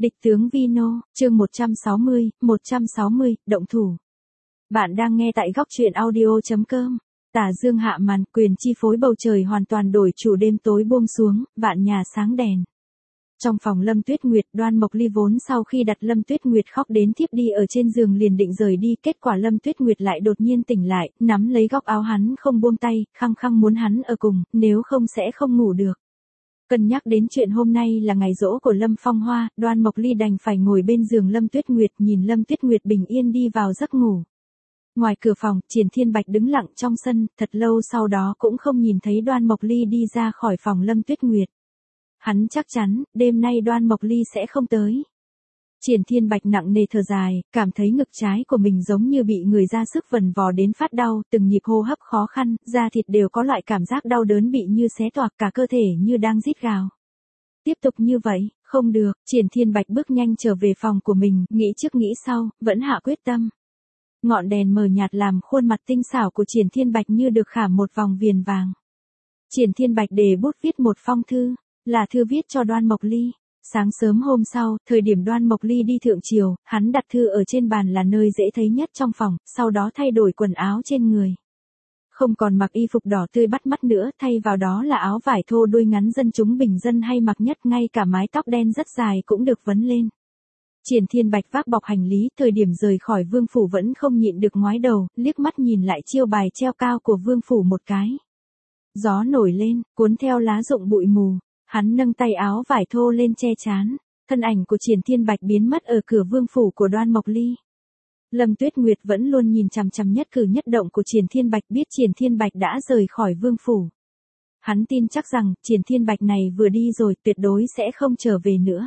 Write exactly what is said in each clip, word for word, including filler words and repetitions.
Địch tướng Vino, chương một trăm sáu mươi, một trăm sáu mươi, động thủ. Bạn đang nghe tại góc truyện audio chấm com. Tà dương hạ màn, quyền chi phối bầu trời hoàn toàn đổi chủ, đêm tối buông xuống, vạn nhà sáng đèn. Trong phòng Lâm Tuyết Nguyệt, Đoan Mộc Ly vốn sau khi đặt Lâm Tuyết Nguyệt khóc đến thiếp đi ở trên giường liền định rời đi, kết quả Lâm Tuyết Nguyệt lại đột nhiên tỉnh lại, nắm lấy góc áo hắn không buông tay, khăng khăng muốn hắn ở cùng, nếu không sẽ không ngủ được. Cân nhắc đến chuyện hôm nay là ngày giỗ của Lâm Phong Hoa, Đoan Mộc Ly đành phải ngồi bên giường Lâm Tuyết Nguyệt, nhìn Lâm Tuyết Nguyệt bình yên đi vào giấc ngủ. Ngoài cửa phòng, Triển Thiên Bạch đứng lặng trong sân, thật lâu sau đó cũng không nhìn thấy Đoan Mộc Ly đi ra khỏi phòng Lâm Tuyết Nguyệt. Hắn chắc chắn, đêm nay Đoan Mộc Ly sẽ không tới. Triển Thiên Bạch nặng nề thở dài, cảm thấy ngực trái của mình giống như bị người ra sức vần vò đến phát đau, từng nhịp hô hấp khó khăn, da thịt đều có loại cảm giác đau đớn bị như xé toạc, cả cơ thể như đang rít gào. Tiếp tục như vậy, không được, Triển Thiên Bạch bước nhanh trở về phòng của mình, nghĩ trước nghĩ sau, vẫn hạ quyết tâm. Ngọn đèn mờ nhạt làm khuôn mặt tinh xảo của Triển Thiên Bạch như được khảm một vòng viền vàng. Triển Thiên Bạch đề bút viết một phong thư, là thư viết cho Đoan Mộc Ly. Sáng sớm hôm sau, thời điểm Đoan Mộc Ly đi thượng triều, hắn đặt thư ở trên bàn là nơi dễ thấy nhất trong phòng, sau đó thay đổi quần áo trên người. Không còn mặc y phục đỏ tươi bắt mắt nữa, thay vào đó là áo vải thô đuôi ngắn dân chúng bình dân hay mặc nhất, ngay cả mái tóc đen rất dài cũng được vấn lên. Triển Thiên Bạch vác bọc hành lý, thời điểm rời khỏi vương phủ vẫn không nhịn được ngoái đầu, liếc mắt nhìn lại chiêu bài treo cao của vương phủ một cái. Gió nổi lên, cuốn theo lá rụng bụi mù. Hắn nâng tay áo vải thô lên che chán, thân ảnh của Triển Thiên Bạch biến mất ở cửa vương phủ của Đoan Mộc Ly. Lâm Tuyết Nguyệt vẫn luôn nhìn chằm chằm nhất cử nhất động của Triển Thiên Bạch, biết Triển Thiên Bạch đã rời khỏi vương phủ. Hắn tin chắc rằng, Triển Thiên Bạch này vừa đi rồi tuyệt đối sẽ không trở về nữa.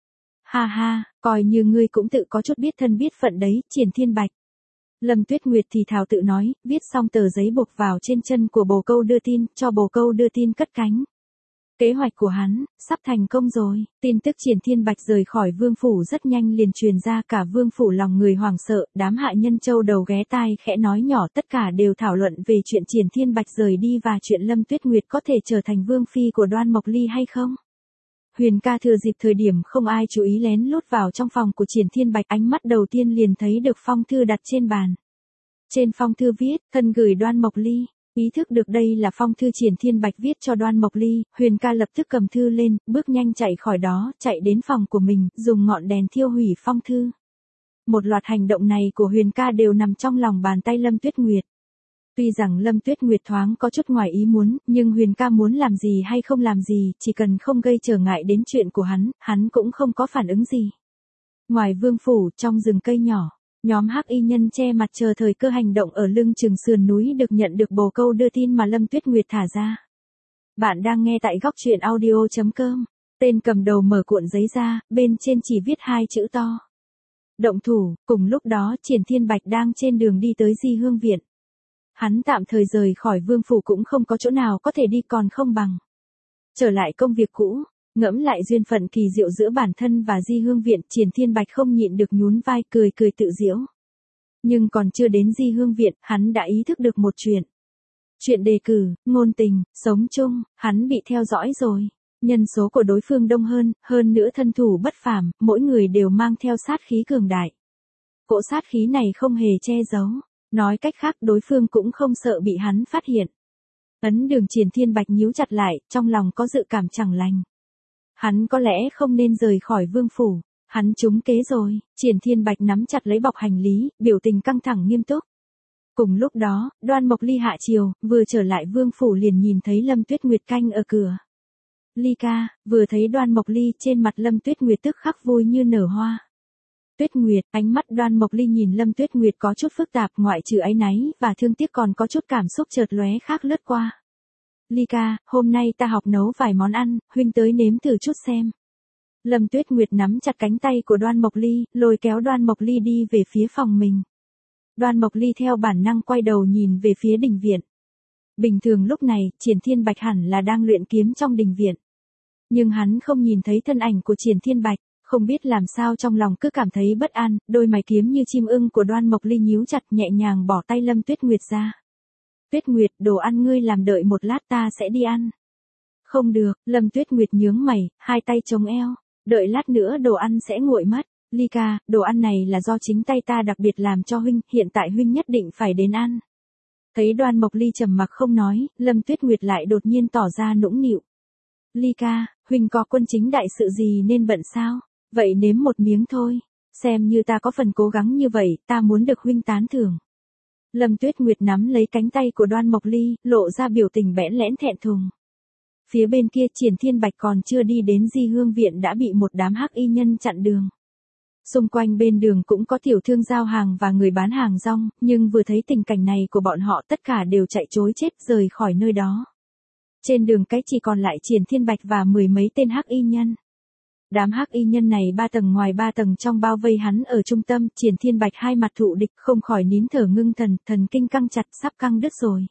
Ha ha, coi như ngươi cũng tự có chút biết thân biết phận đấy, Triển Thiên Bạch. Lâm Tuyết Nguyệt thì thào tự nói, viết xong tờ giấy buộc vào trên chân của bồ câu đưa tin, cho bồ câu đưa tin cất cánh. Kế hoạch của hắn, sắp thành công rồi. Tin tức Triển Thiên Bạch rời khỏi vương phủ rất nhanh liền truyền ra, cả vương phủ lòng người hoảng sợ, đám hạ nhân châu đầu ghé tai khẽ nói nhỏ, tất cả đều thảo luận về chuyện Triển Thiên Bạch rời đi và chuyện Lâm Tuyết Nguyệt có thể trở thành vương phi của Đoan Mộc Ly hay không. Huyền ca thừa dịp thời điểm không ai chú ý lén lút vào trong phòng của Triển Thiên Bạch, ánh mắt đầu tiên liền thấy được phong thư đặt trên bàn. Trên phong thư viết, thân gửi Đoan Mộc Ly. Ý thức được đây là phong thư Triển Thiên Bạch viết cho Đoan Mộc Ly, Huyền ca lập tức cầm thư lên, bước nhanh chạy khỏi đó, chạy đến phòng của mình, dùng ngọn đèn thiêu hủy phong thư. Một loạt hành động này của Huyền ca đều nằm trong lòng bàn tay Lâm Tuyết Nguyệt. Tuy rằng Lâm Tuyết Nguyệt thoáng có chút ngoài ý muốn, nhưng Huyền ca muốn làm gì hay không làm gì, chỉ cần không gây trở ngại đến chuyện của hắn, hắn cũng không có phản ứng gì. Ngoài vương phủ, trong rừng cây nhỏ, nhóm hắc y nhân che mặt chờ thời cơ hành động ở lưng chừng sườn núi được nhận được bồ câu đưa tin mà Lâm Tuyết Nguyệt thả ra. Bạn đang nghe tại góc truyện audio chấm com. Tên cầm đầu mở cuộn giấy ra, bên trên chỉ viết hai chữ to. Động thủ. Cùng lúc đó Triển Thiên Bạch đang trên đường đi tới Di Hương Viện. Hắn tạm thời rời khỏi vương phủ cũng không có chỗ nào có thể đi, còn không bằng trở lại công việc cũ. Ngẫm lại duyên phận kỳ diệu giữa bản thân và Di Hương Viện, Triển Thiên Bạch không nhịn được nhún vai, cười cười tự giễu. Nhưng còn chưa đến Di Hương Viện, hắn đã ý thức được một chuyện. Chuyện đề cử, ngôn tình, sống chung, hắn bị theo dõi rồi. Nhân số của đối phương đông hơn, hơn nữa thân thủ bất phàm, mỗi người đều mang theo sát khí cường đại. Cỗ sát khí này không hề che giấu. Nói cách khác, đối phương cũng không sợ bị hắn phát hiện. Ấn đường Triển Thiên Bạch nhíu chặt lại, trong lòng có dự cảm chẳng lành. Hắn có lẽ không nên rời khỏi vương phủ. Hắn trúng kế rồi. Triển Thiên Bạch nắm chặt lấy bọc hành lý, biểu tình căng thẳng nghiêm túc. Cùng lúc đó, Đoan Mộc Ly hạ triều, vừa trở lại vương phủ liền nhìn thấy Lâm Tuyết Nguyệt canh ở cửa. Ly ca, vừa thấy Đoan Mộc Ly, trên mặt Lâm Tuyết Nguyệt tức khắc vui như nở hoa. Tuyết Nguyệt, ánh mắt Đoan Mộc Ly nhìn Lâm Tuyết Nguyệt có chút phức tạp, ngoại trừ áy náy và thương tiếc còn có chút cảm xúc chợt lóe khác lướt qua. Ly ca, hôm nay ta học nấu vài món ăn, huynh tới nếm thử chút xem. Lâm Tuyết Nguyệt nắm chặt cánh tay của Đoan Mộc Ly, lôi kéo Đoan Mộc Ly đi về phía phòng mình. Đoan Mộc Ly theo bản năng quay đầu nhìn về phía đình viện. Bình thường lúc này, Triển Thiên Bạch hẳn là đang luyện kiếm trong đình viện. Nhưng hắn không nhìn thấy thân ảnh của Triển Thiên Bạch, không biết làm sao trong lòng cứ cảm thấy bất an, đôi mày kiếm như chim ưng của Đoan Mộc Ly nhíu chặt, nhẹ nhàng bỏ tay Lâm Tuyết Nguyệt ra. Tuyết Nguyệt, đồ ăn ngươi làm đợi một lát ta sẽ đi ăn. Không được, Lâm Tuyết Nguyệt nhướng mày, hai tay chống eo. Đợi lát nữa đồ ăn sẽ nguội mất. Ly ca, đồ ăn này là do chính tay ta đặc biệt làm cho huynh, hiện tại huynh nhất định phải đến ăn. Thấy Đoan Mộc Ly trầm mặc không nói, Lâm Tuyết Nguyệt lại đột nhiên tỏ ra nũng nịu. Ly ca, huynh có quân chính đại sự gì nên bận sao? Vậy nếm một miếng thôi, xem như ta có phần cố gắng như vậy, ta muốn được huynh tán thưởng. Lâm Tuyết Nguyệt nắm lấy cánh tay của Đoan Mộc Ly, lộ ra biểu tình bẽn lẽn thẹn thùng. Phía bên kia Triển Thiên Bạch còn chưa đi đến Di Hương viện đã bị một đám hắc y nhân chặn đường. Xung quanh bên đường cũng có tiểu thương giao hàng và người bán hàng rong, nhưng vừa thấy tình cảnh này của bọn họ tất cả đều chạy trối chết rời khỏi nơi đó. Trên đường cái chỉ còn lại Triển Thiên Bạch và mười mấy tên hắc y nhân. Đám hắc y nhân này ba tầng ngoài ba tầng trong bao vây hắn ở trung tâm, Triển Thiên Bạch hai mặt thụ địch không khỏi nín thở ngưng thần, thần kinh căng chặt sắp căng đứt rồi.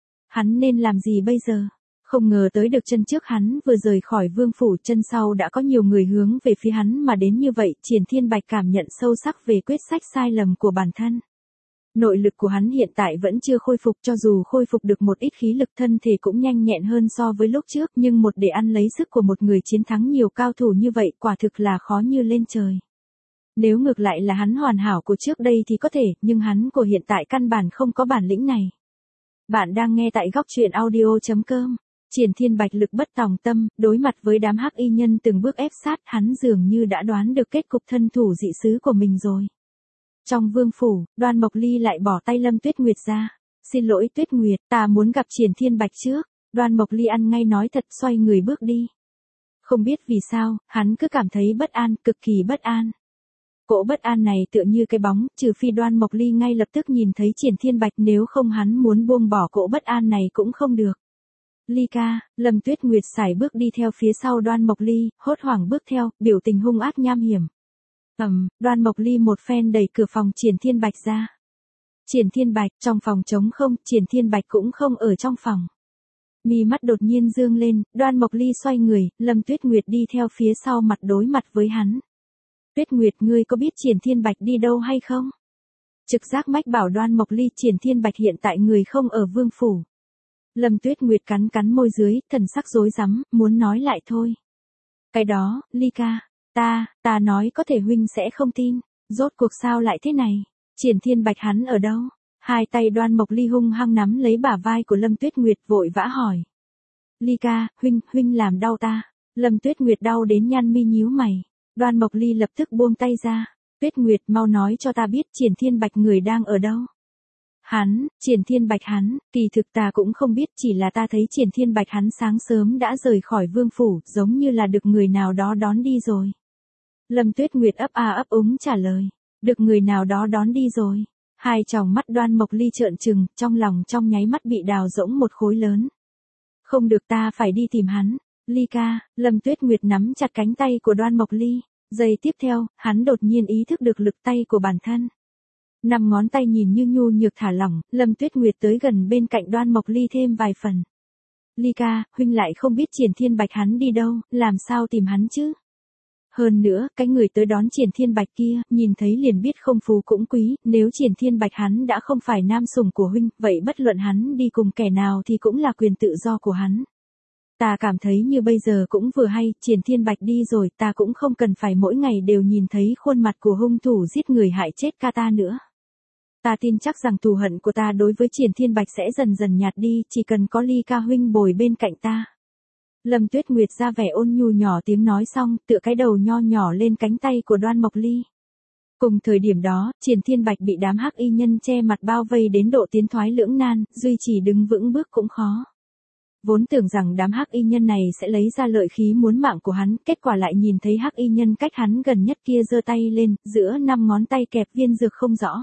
Hắn nên làm gì bây giờ? Không ngờ tới được chân trước hắn vừa rời khỏi vương phủ, chân sau đã có nhiều người hướng về phía hắn mà đến như vậy, Triển Thiên Bạch cảm nhận sâu sắc về quyết sách sai lầm của bản thân. Nội lực của hắn hiện tại vẫn chưa khôi phục, cho dù khôi phục được một ít khí lực thân thể cũng nhanh nhẹn hơn so với lúc trước, nhưng một để ăn lấy sức của một người chiến thắng nhiều cao thủ như vậy quả thực là khó như lên trời. Nếu ngược lại là hắn hoàn hảo của trước đây thì có thể, nhưng hắn của hiện tại căn bản không có bản lĩnh này. Bạn đang nghe tại góc truyện audio chấm com. Triển Thiên Bạch lực bất tòng tâm, đối mặt với đám hắc y nhân từng bước ép sát, hắn dường như đã đoán được kết cục thân thủ dị xứ của mình rồi. Trong vương phủ, Đoan Mộc Ly lại bỏ tay Lâm Tuyết Nguyệt ra. Xin lỗi Tuyết Nguyệt, ta muốn gặp Triển Thiên Bạch trước. Đoan Mộc Ly ăn ngay nói thật xoay người bước đi. Không biết vì sao, hắn cứ cảm thấy bất an, cực kỳ bất an. Cỗ bất an này tựa như cái bóng, trừ phi Đoan Mộc Ly ngay lập tức nhìn thấy Triển Thiên Bạch, nếu không hắn muốn buông bỏ cỗ bất an này cũng không được. Ly ca, Lâm Tuyết Nguyệt sải bước đi theo phía sau Đoan Mộc Ly, hốt hoảng bước theo, biểu tình hung ác nham hiểm. Ầm, Đoan Mộc Ly một phen đẩy cửa phòng Triển Thiên Bạch ra. Triển Thiên Bạch, trong phòng trống không, Triển Thiên Bạch cũng không ở trong phòng. Mi mắt đột nhiên dương lên, Đoan Mộc Ly xoay người, Lâm Tuyết Nguyệt đi theo phía sau mặt đối mặt với hắn. Tuyết Nguyệt, ngươi có biết Triển Thiên Bạch đi đâu hay không? Trực giác mách bảo Đoan Mộc Ly Triển Thiên Bạch hiện tại người không ở vương phủ. Lâm Tuyết Nguyệt cắn cắn môi dưới, thần sắc rối rắm, muốn nói lại thôi. Cái đó, Ly ca, ta, ta nói có thể huynh sẽ không tin, rốt cuộc sao lại thế này? Triển Thiên Bạch hắn ở đâu? Hai tay Đoan Mộc Ly hung hăng nắm lấy bả vai của Lâm Tuyết Nguyệt vội vã hỏi. Ly ca, huynh, huynh làm đau ta. Lâm Tuyết Nguyệt đau đến nhăn mi nhíu mày. Đoan Mộc Ly lập tức buông tay ra. Tuyết Nguyệt, mau nói cho ta biết Triển Thiên Bạch người đang ở đâu? Hắn, Triển Thiên Bạch hắn, kỳ thực ta cũng không biết, chỉ là ta thấy Triển Thiên Bạch hắn sáng sớm đã rời khỏi vương phủ, giống như là được người nào đó đón đi rồi. Lâm Tuyết Nguyệt ấp a ấp úng trả lời, được người nào đó đón đi rồi. Hai tròng mắt Đoan Mộc Ly trợn trừng, trong lòng trong nháy mắt bị đào rỗng một khối lớn. Không được, ta phải đi tìm hắn. Ly ca, Lâm Tuyết Nguyệt nắm chặt cánh tay của Đoan Mộc Ly, giây tiếp theo, hắn đột nhiên ý thức được lực tay của bản thân. Năm ngón tay nhìn như nhu nhược thả lỏng, Lâm Tuyết Nguyệt tới gần bên cạnh Đoan Mộc Ly thêm vài phần. Ly ca, huynh lại không biết Triển Thiên Bạch hắn đi đâu, làm sao tìm hắn chứ? Hơn nữa, cái người tới đón Triển Thiên Bạch kia, nhìn thấy liền biết không phú cũng quý, nếu Triển Thiên Bạch hắn đã không phải nam sủng của huynh, vậy bất luận hắn đi cùng kẻ nào thì cũng là quyền tự do của hắn. Ta cảm thấy như bây giờ cũng vừa hay, Triển Thiên Bạch đi rồi, ta cũng không cần phải mỗi ngày đều nhìn thấy khuôn mặt của hung thủ giết người hại chết ca ta nữa. Ta tin chắc rằng thù hận của ta đối với Triển Thiên Bạch sẽ dần dần nhạt đi, chỉ cần có Ly ca huynh bồi bên cạnh ta. Lâm Tuyết Nguyệt ra vẻ ôn nhu nhỏ tiếng nói xong, tựa cái đầu nho nhỏ lên cánh tay của Đoan Mộc Ly. Cùng thời điểm đó, Triển Thiên Bạch bị đám hắc y nhân che mặt bao vây đến độ tiến thoái lưỡng nan, duy trì đứng vững bước cũng khó. Vốn tưởng rằng đám hắc y nhân này sẽ lấy ra lợi khí muốn mạng của hắn, kết quả lại nhìn thấy hắc y nhân cách hắn gần nhất kia giơ tay lên, giữa năm ngón tay kẹp viên dược không rõ.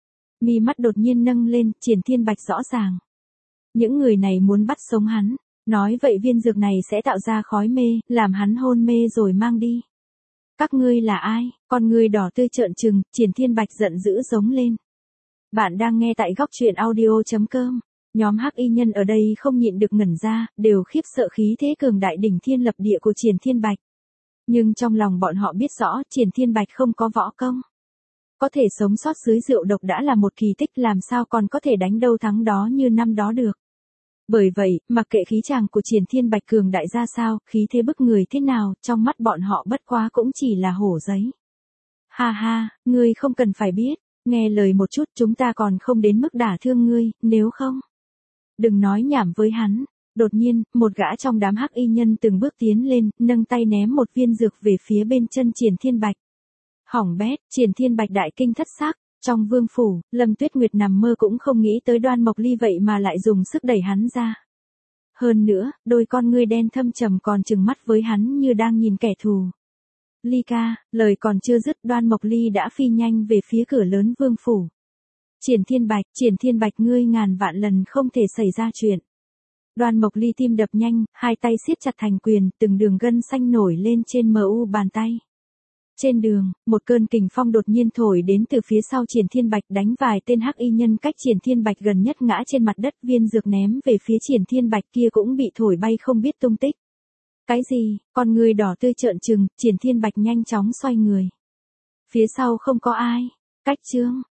Mi mắt đột nhiên nâng lên, Triển Thiên Bạch rõ ràng. Những người này muốn bắt sống hắn, nói vậy viên dược này sẽ tạo ra khói mê, làm hắn hôn mê rồi mang đi. Các ngươi là ai? Con ngươi đỏ tươi trợn trừng, Triển Thiên Bạch giận dữ giống lên. Bạn đang nghe tại góc truyện audio chấm com. Nhóm hắc y nhân ở đây không nhịn được ngẩn ra, đều khiếp sợ khí thế cường đại đỉnh thiên lập địa của Triển Thiên Bạch. Nhưng trong lòng bọn họ biết rõ, Triển Thiên Bạch không có võ công. Có thể sống sót dưới rượu độc đã là một kỳ tích, làm sao còn có thể đánh đâu thắng đó như năm đó được. Bởi vậy, mặc kệ khí chàng của Triển Thiên Bạch cường đại ra sao, khí thế bức người thế nào, trong mắt bọn họ bất quá cũng chỉ là hổ giấy. Ha ha, ngươi không cần phải biết, nghe lời một chút chúng ta còn không đến mức đả thương ngươi, nếu không. Đừng nói nhảm với hắn. Đột nhiên, một gã trong đám hắc y nhân từng bước tiến lên, nâng tay ném một viên dược về phía bên chân Triển Thiên Bạch. Hỏng bét, Triển Thiên Bạch đại kinh thất sắc. Trong vương phủ, Lâm Tuyết Nguyệt nằm mơ cũng không nghĩ tới Đoan Mộc Ly vậy mà lại dùng sức đẩy hắn ra. Hơn nữa, đôi con ngươi đen thâm trầm còn trừng mắt với hắn như đang nhìn kẻ thù. Ly ca, lời còn chưa dứt Đoan Mộc Ly đã phi nhanh về phía cửa lớn vương phủ. Triển Thiên Bạch, Triển Thiên Bạch ngươi ngàn vạn lần không thể xảy ra chuyện. Đoan Mộc Ly tim đập nhanh, hai tay siết chặt thành quyền, từng đường gân xanh nổi lên trên mờ u bàn tay. Trên đường, một cơn kình phong đột nhiên thổi đến từ phía sau Triển Thiên Bạch đánh vài tên hắc y nhân cách Triển Thiên Bạch gần nhất ngã trên mặt đất, viên dược ném về phía Triển Thiên Bạch kia cũng bị thổi bay không biết tung tích. Cái gì, con người đỏ tươi trợn trừng, Triển Thiên Bạch nhanh chóng xoay người. Phía sau không có ai. Cách chương,